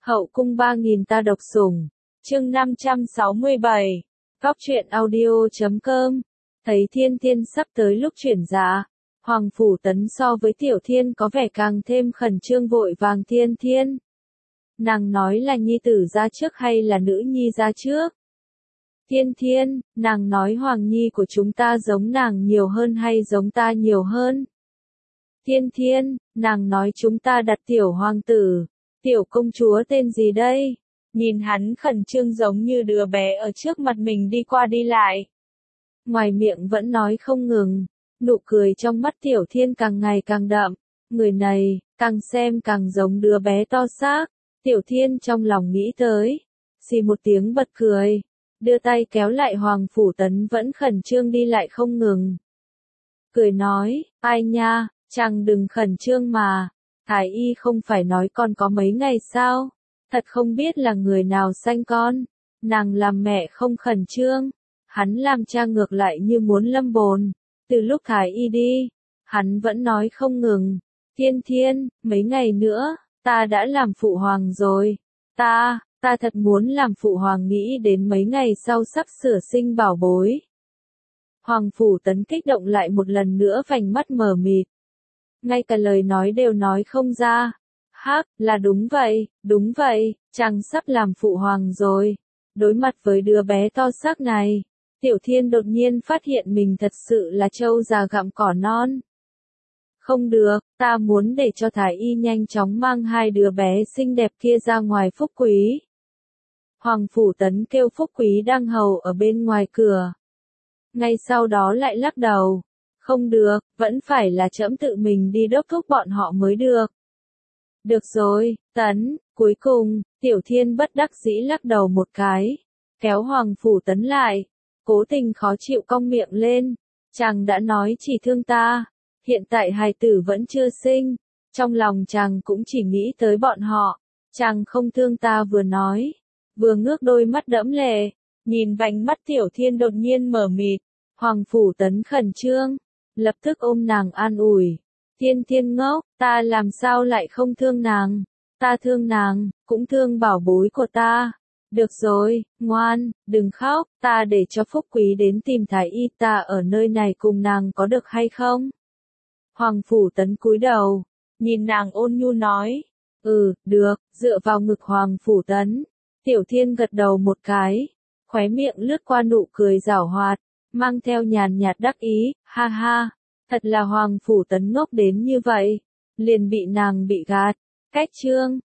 Hậu cung 3000 ta độc sủng. Chương 567. Góc truyện audio.com. Thấy Thiên Thiên sắp tới lúc chuyển giá, Hoàng Phủ Tấn so với Tiểu Thiên có vẻ càng thêm khẩn trương vội vàng. Thiên Thiên, nàng nói là nhi tử ra trước hay là nữ nhi ra trước? Thiên Thiên, nàng nói Hoàng Nhi của chúng ta giống nàng nhiều hơn hay giống ta nhiều hơn? Thiên Thiên, nàng nói chúng ta đặt tiểu hoàng tử, tiểu công chúa tên gì đây? Nhìn hắn khẩn trương giống như đứa bé ở trước mặt mình đi qua đi lại. Ngoài miệng vẫn nói không ngừng, nụ cười trong mắt Tiểu Thiên càng ngày càng đậm. Người này, càng xem càng giống đứa bé to xác. Tiểu Thiên trong lòng nghĩ tới, xì một tiếng bật cười, đưa tay kéo lại Hoàng Phủ Tấn vẫn khẩn trương đi lại không ngừng. Cười nói, ai nha, chàng đừng khẩn trương mà, Thái Y không phải nói con có mấy ngày sao, thật không biết là người nào sanh con, nàng làm mẹ không khẩn trương, hắn làm cha ngược lại như muốn lâm bồn, từ lúc Thái Y đi, hắn vẫn nói không ngừng, Thiên Thiên, mấy ngày nữa, ta đã làm phụ hoàng rồi, ta thật muốn làm phụ hoàng nghĩ đến mấy ngày sau sắp sửa sinh bảo bối. Hoàng Phủ Tấn kích động lại một lần nữa vành mắt mờ mịt. Ngay cả lời nói đều nói không ra. Hắc, là đúng vậy, chàng sắp làm phụ hoàng rồi. Đối mặt với đứa bé to xác này, Tiểu Thiên đột nhiên phát hiện mình thật sự là trâu già gặm cỏ non. Không được, ta muốn để cho Thái Y nhanh chóng mang hai đứa bé xinh đẹp kia ra ngoài Phúc Quý. Hoàng Phủ Tấn kêu Phúc Quý đang hầu ở bên ngoài cửa. Ngay sau đó lại lắc đầu. Không được, vẫn phải là trẫm tự mình đi đốc thúc bọn họ mới được. Được rồi, Tấn, cuối cùng, Tiểu Thiên bất đắc dĩ lắc đầu một cái, kéo Hoàng Phủ Tấn lại, cố tình khó chịu cong miệng lên, chàng đã nói chỉ thương ta, hiện tại hài tử vẫn chưa sinh, trong lòng chàng cũng chỉ nghĩ tới bọn họ, chàng không thương ta vừa nói, vừa ngước đôi mắt đẫm lệ, nhìn vành mắt Tiểu Thiên đột nhiên mở mịt, Hoàng Phủ Tấn khẩn trương, lập tức ôm nàng an ủi. Thiên Thiên ngốc, ta làm sao lại không thương nàng? Ta thương nàng, cũng thương bảo bối của ta. Được rồi, ngoan, đừng khóc, ta để cho Phúc Quý đến tìm Thái Y, ta ở nơi này cùng nàng có được hay không? Hoàng Phủ Tấn cúi đầu, nhìn nàng ôn nhu nói. Được, dựa vào ngực Hoàng Phủ Tấn. Tiểu Thiên gật đầu một cái, khóe miệng lướt qua nụ cười giảo hoạt, mang theo nhàn nhạt đắc ý, ha ha, thật là Hoàng Phủ Tấn ngốc đến như vậy, liền bị nàng bị gạt. Cách chương